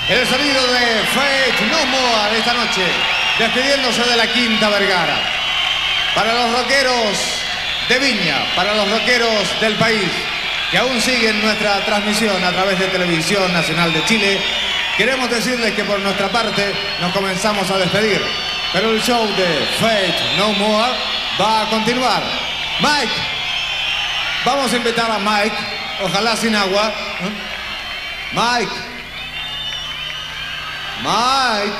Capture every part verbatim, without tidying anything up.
El sonido de Faith No More esta noche, despidiéndose de la Quinta Vergara. Para los rockeros de Viña, para los rockeros del país, que aún siguen nuestra transmisión a través de Televisión Nacional de Chile, queremos decirles que por nuestra parte nos comenzamos a despedir. Pero el show de Faith No More va a continuar. Mike, vamos a invitar a Mike, ojalá sin agua. Mike. Mike.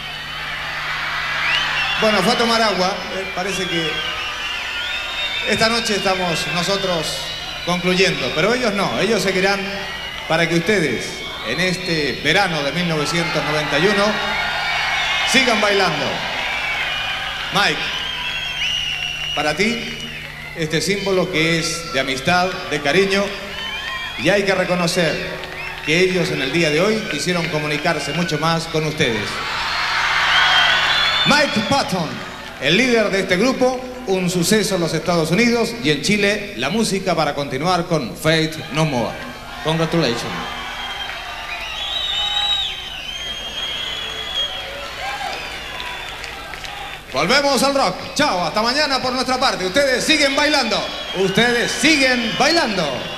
Bueno, fue a tomar agua. Eh, parece que esta noche estamos nosotros concluyendo, pero ellos no, ellos seguirán para que ustedes en este verano de mil novecientos noventa y uno sigan bailando. Mike, para ti este símbolo que es de amistad, de cariño, y hay que reconocer que ellos en el día de hoy quisieron comunicarse mucho más con ustedes. Mike Patton, el líder de este grupo, un suceso en los Estados Unidos y en Chile, la música para continuar con Faith No More. Congratulations. Volvemos al rock. Chao, hasta mañana por nuestra parte. Ustedes siguen bailando. Ustedes siguen bailando.